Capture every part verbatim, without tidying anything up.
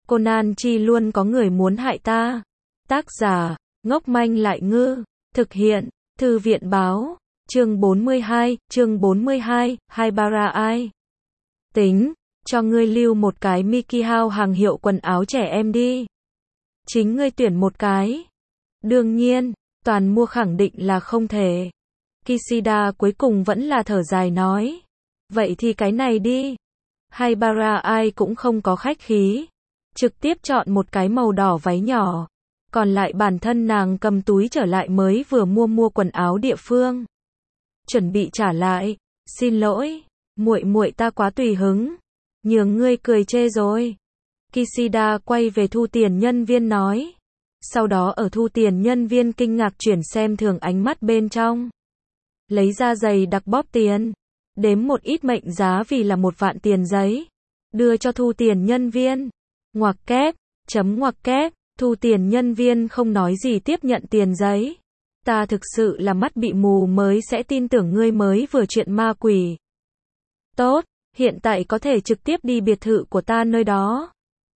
Conan chi luôn có người muốn hại ta. Tác giả, ngốc manh lại ngư. Thực hiện, Thư viện báo. Chương bốn mươi hai, chương bốn mươi hai, Haibara ai. Tính, cho ngươi lưu một cái Mickey House hàng hiệu quần áo trẻ em đi. Chính ngươi tuyển một cái. Đương nhiên, toàn mua khẳng định là không thể. Kishida cuối cùng vẫn là thở dài nói. Vậy thì cái này đi. Haibara ai cũng không có khách khí. Trực tiếp chọn một cái màu đỏ váy nhỏ. Còn lại bản thân nàng cầm túi trở lại mới vừa mua mua quần áo địa phương. Chuẩn bị trả lại. Xin lỗi, muội muội ta quá tùy hứng. Nhường ngươi cười chê rồi. Kishida quay về thu tiền nhân viên nói. Sau đó ở thu tiền nhân viên kinh ngạc chuyển xem thường ánh mắt bên trong. Lấy ra giày đặc bóp tiền. Đếm một ít mệnh giá vì là một vạn tiền giấy. Đưa cho thu tiền nhân viên. Ngoặc kép, chấm ngoặc kép, thu tiền nhân viên không nói gì tiếp nhận tiền giấy. Ta thực sự là mắt bị mù mới sẽ tin tưởng ngươi mới vừa chuyện ma quỷ. Tốt, hiện tại có thể trực tiếp đi biệt thự của ta nơi đó.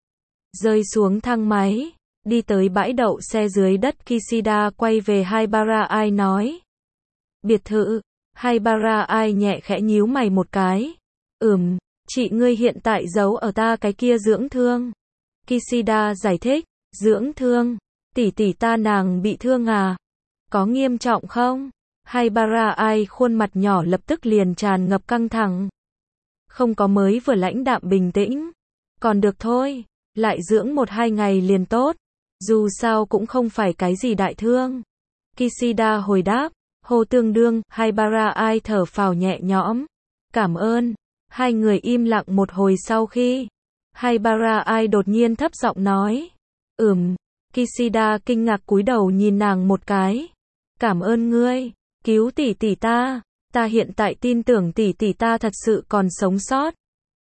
Rơi xuống thang máy, đi tới bãi đậu xe dưới đất Kishida quay về Haibara ai nói. Biệt thự, Haibara ai nhẹ khẽ nhíu mày một cái. Ừm, chị ngươi hiện tại giấu ở ta cái kia dưỡng thương. Kishida giải thích, dưỡng thương, tỷ tỷ ta nàng bị thương à? Có nghiêm trọng không? Haibara ai khuôn mặt nhỏ lập tức liền tràn ngập căng thẳng. Không có mới vừa lãnh đạm bình tĩnh. Còn được thôi, lại dưỡng một hai ngày liền tốt. Dù sao cũng không phải cái gì đại thương. Kishida hồi đáp, hô tương đương, Haibara ai thở phào nhẹ nhõm. Cảm ơn. Hai người im lặng một hồi sau khi. Haibara ai đột nhiên thấp giọng nói. Ừm. Kishida kinh ngạc cúi đầu nhìn nàng một cái. Cảm ơn ngươi, cứu tỷ tỷ ta. Ta hiện tại tin tưởng tỷ tỷ ta thật sự còn sống sót.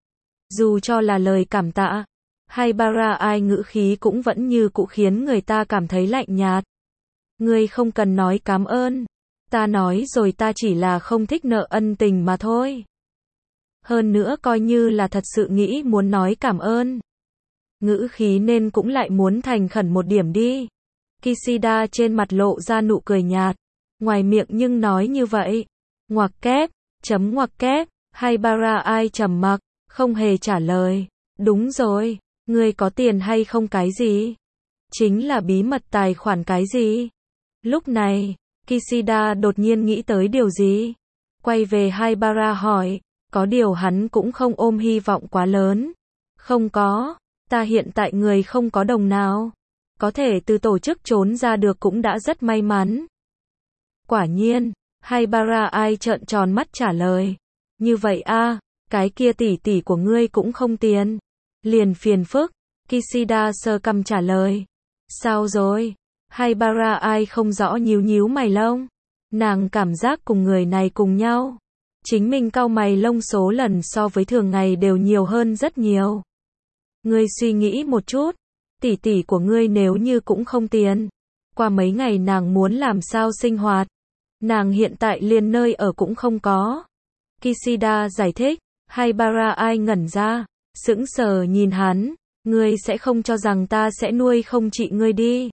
Dù cho là lời cảm tạ, Haibara ai ngữ khí cũng vẫn như cũ khiến người ta cảm thấy lạnh nhạt. Ngươi không cần nói cảm ơn. Ta nói rồi, ta chỉ là không thích nợ ân tình mà thôi. Hơn nữa coi như là thật sự nghĩ muốn nói cảm ơn. Ngữ khí nên cũng lại muốn thành khẩn một điểm đi. Kishida trên mặt lộ ra nụ cười nhạt. Ngoài miệng nhưng nói như vậy. Ngoặc kép, chấm ngoặc kép, Haibara ai trầm mặc, không hề trả lời. Đúng rồi, ngươi có tiền hay không cái gì? Chính là bí mật tài khoản cái gì? Lúc này, Kishida đột nhiên nghĩ tới điều gì? Quay về Haibara hỏi, có điều hắn cũng không ôm hy vọng quá lớn. Không có, ta hiện tại người không có đồng nào. Có thể từ tổ chức trốn ra được cũng đã rất may mắn. Quả nhiên, Haibara ai trợn tròn mắt trả lời. Như vậy a, cái kia tỷ tỷ của ngươi cũng không tiền. Liền phiền phức. Kishida sơ cằm trả lời. Sao rồi? Haibara ai không rõ nhíu nhíu mày lông. Nàng cảm giác cùng người này cùng nhau. Chính mình cau mày lông số lần so với thường ngày đều nhiều hơn rất nhiều. Ngươi suy nghĩ một chút. Tỷ tỷ của ngươi nếu như cũng không tiền. Qua mấy ngày nàng muốn làm sao sinh hoạt. Nàng hiện tại liền nơi ở cũng không có. Kishida giải thích. Haibara ai ngẩn ra. Sững sờ nhìn hắn. Ngươi sẽ không cho rằng ta sẽ nuôi không chị ngươi đi.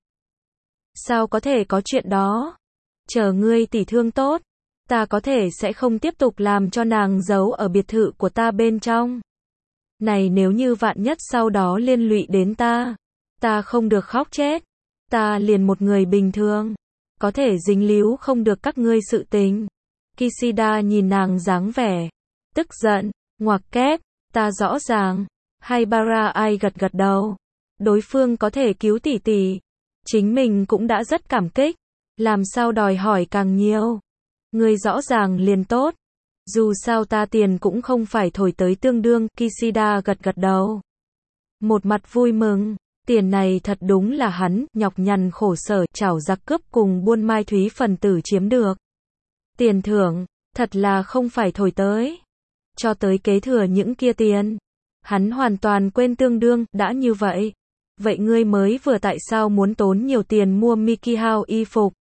Sao có thể có chuyện đó? Chờ ngươi tỷ thương tốt. Ta có thể sẽ không tiếp tục làm cho nàng giấu ở biệt thự của ta bên trong. Này nếu như vạn nhất sau đó liên lụy đến ta. Ta không được khóc chết. Ta liền một người bình thường. Có thể dính líu không được các ngươi sự tình. Kishida nhìn nàng dáng vẻ. Tức giận. Ngoặc kép. Ta rõ ràng. Haibara ai gật gật đầu. Đối phương có thể cứu tỷ tỷ. Chính mình cũng đã rất cảm kích. Làm sao đòi hỏi càng nhiều. Ngươi rõ ràng liền tốt. Dù sao ta tiền cũng không phải thổi tới tương đương. Kishida gật gật đầu. Một mặt vui mừng. Tiền này thật đúng là hắn nhọc nhằn khổ sở chảo giặc cướp cùng buôn mai thúy phần tử chiếm được. Tiền thưởng, thật là không phải thổi tới. Cho tới kế thừa những kia tiền. Hắn hoàn toàn quên tương đương, đã như vậy. Vậy ngươi mới vừa tại sao muốn tốn nhiều tiền mua Mickey House y phục?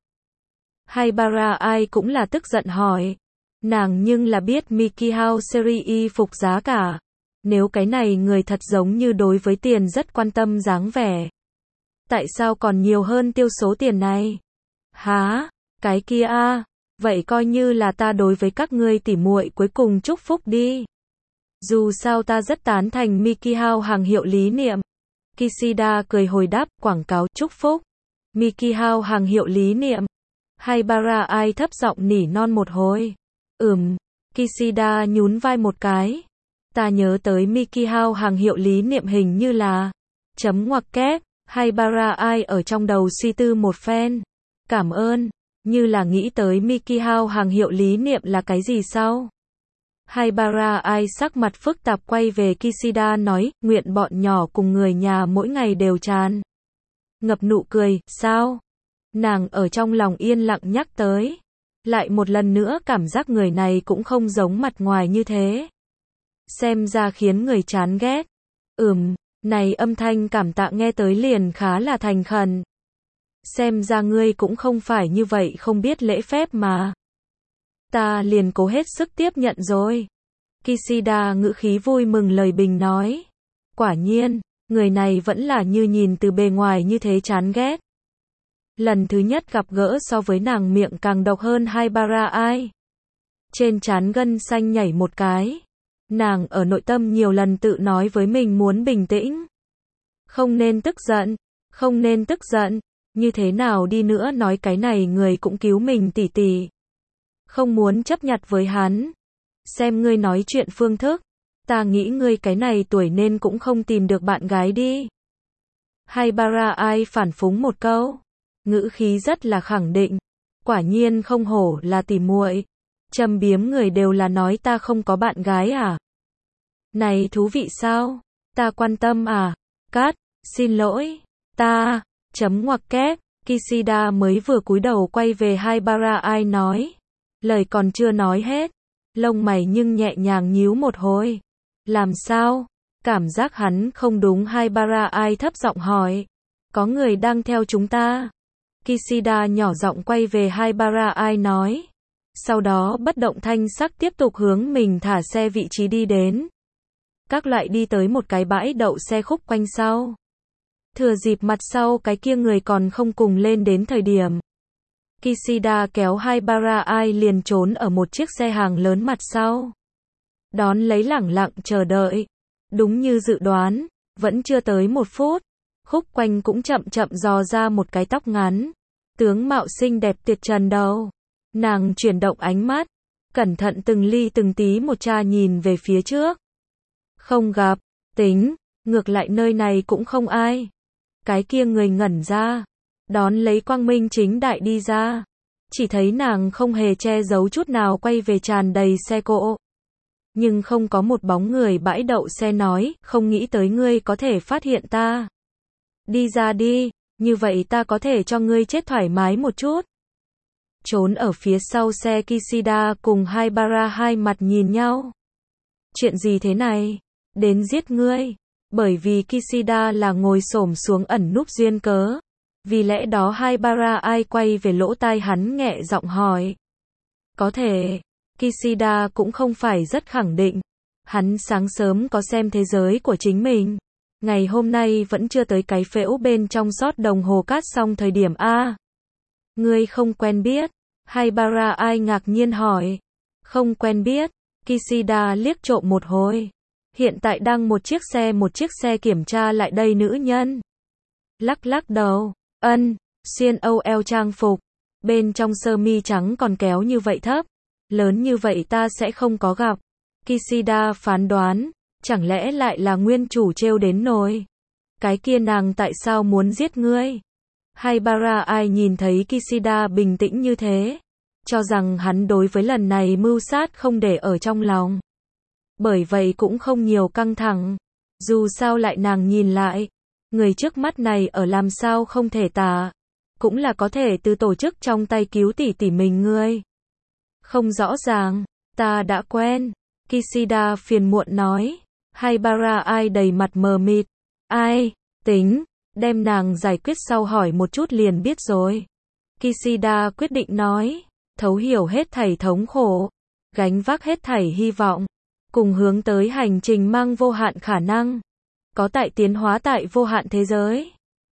Haibara ai cũng là tức giận hỏi. Nàng nhưng là biết Mickey House series y phục giá cả. Nếu cái này người thật giống như đối với tiền rất quan tâm dáng vẻ. Tại sao còn nhiều hơn tiêu số tiền này? Hả? Cái kia a, vậy coi như là ta đối với các ngươi tỉ muội cuối cùng chúc phúc đi. Dù sao ta rất tán thành Mickey House hàng hiệu lý niệm. Kishida cười hồi đáp, quảng cáo chúc phúc. Mickey House hàng hiệu lý niệm. Haibara ai thấp giọng nỉ non một hồi. Ừm, Kishida nhún vai một cái. Ta nhớ tới Mickey House hàng hiệu lý niệm hình như là chấm ngoặc kép. Haibara ai ở trong đầu suy tư một phen. Cảm ơn, như là nghĩ tới Mickey House hàng hiệu lý niệm là cái gì sao? Haibara ai sắc mặt phức tạp quay về Kishida nói, nguyện bọn nhỏ cùng người nhà mỗi ngày đều tràn ngập nụ cười, sao? Nàng ở trong lòng yên lặng nhắc tới. Lại một lần nữa cảm giác người này cũng không giống mặt ngoài như thế. Xem ra khiến người chán ghét. Ừm, này âm thanh cảm tạ nghe tới liền khá là thành khẩn. Xem ra ngươi cũng không phải như vậy không biết lễ phép mà. Ta liền cố hết sức tiếp nhận rồi. Kishida ngữ khí vui mừng lời bình nói. Quả nhiên, người này vẫn là như nhìn từ bề ngoài như thế chán ghét. Lần thứ nhất gặp gỡ so với nàng miệng càng độc hơn Haibara ai. Trên trán gân xanh nhảy một cái. Nàng ở nội tâm nhiều lần tự nói với mình muốn bình tĩnh. Không nên tức giận, không nên tức giận. Như thế nào đi nữa nói cái này người cũng cứu mình tỉ tỉ. Không muốn chấp nhặt với hắn. Xem ngươi nói chuyện phương thức. Ta nghĩ ngươi cái này tuổi nên cũng không tìm được bạn gái đi. Haibara ai phản phúng một câu. Ngữ khí rất là khẳng định. Quả nhiên không hổ là tỉ muội. Châm biếm người đều là nói ta không có bạn gái à? Này thú vị sao? Ta quan tâm à? Cát, xin lỗi. Ta, chấm ngoặc kép. Kishida mới vừa cúi đầu quay về Haibara ai nói. Lời còn chưa nói hết. Lông mày nhưng nhẹ nhàng nhíu một hồi. Làm sao? Cảm giác hắn không đúng Haibara ai thấp giọng hỏi. Có người đang theo chúng ta. Kishida nhỏ giọng quay về Haibara ai nói. Sau đó bất động thanh sắc tiếp tục hướng mình thả xe vị trí đi đến. Các loại đi tới một cái bãi đậu xe khúc quanh sau. Thừa dịp mặt sau cái kia người còn không cùng lên đến thời điểm. Kishida kéo Haibara ai liền trốn ở một chiếc xe hàng lớn mặt sau. Đón lấy lẳng lặng chờ đợi. Đúng như dự đoán, vẫn chưa tới một phút. Khúc quanh cũng chậm chậm dò ra một cái tóc ngắn. Tướng mạo xinh đẹp tuyệt trần đầu. Nàng chuyển động ánh mắt. Cẩn thận từng ly từng tí một tra nhìn về phía trước. Không gặp, tính, ngược lại nơi này cũng không ai. Cái kia người ngẩn ra. Đón lấy quang minh chính đại đi ra. Chỉ thấy nàng không hề che giấu chút nào quay về tràn đầy xe cộ. Nhưng không có một bóng người bãi đậu xe nói, không nghĩ tới ngươi có thể phát hiện ta. Đi ra đi, như vậy ta có thể cho ngươi chết thoải mái một chút. Trốn ở phía sau xe Kishida cùng Haibara hai mặt nhìn nhau. Chuyện gì thế này? Đến giết ngươi. Bởi vì Kishida là ngồi xổm xuống ẩn núp duyên cớ. Vì lẽ đó Haibara ai quay về lỗ tai hắn nhẹ giọng hỏi. Có thể. Kishida cũng không phải rất khẳng định. Hắn sáng sớm có xem thế giới của chính mình. Ngày hôm nay vẫn chưa tới cái phễu bên trong sót đồng hồ cát xong thời điểm A. Ngươi không quen biết. Haibara ai ngạc nhiên hỏi. Không quen biết. Kishida liếc trộm một hồi. Hiện tại đang một chiếc xe một chiếc xe kiểm tra lại đây nữ nhân. Lắc lắc đầu. Ân, xuyên âu eo trang phục. Bên trong sơ mi trắng còn kéo như vậy thấp. Lớn như vậy ta sẽ không có gặp. Kishida phán đoán. Chẳng lẽ lại là nguyên chủ trêu đến nồi. Cái kia nàng tại sao muốn giết ngươi? Haibara ai nhìn thấy Kishida bình tĩnh như thế. Cho rằng hắn đối với lần này mưu sát không để ở trong lòng. Bởi vậy cũng không nhiều căng thẳng. Dù sao lại nàng nhìn lại. Người trước mắt này ở làm sao không thể tả. Cũng là có thể từ tổ chức trong tay cứu tỷ tỷ mình ngươi. Không rõ ràng. Ta đã quen. Kishida phiền muộn nói. Haibara ai đầy mặt mờ mịt. Ai? Tính. Đem nàng giải quyết sau hỏi một chút liền biết rồi. Kishida quyết định nói. Thấu hiểu hết thảy thống khổ. Gánh vác hết thảy hy vọng. cùng hướng tới hành trình mang vô hạn khả năng, có tại tiến hóa tại vô hạn thế giới.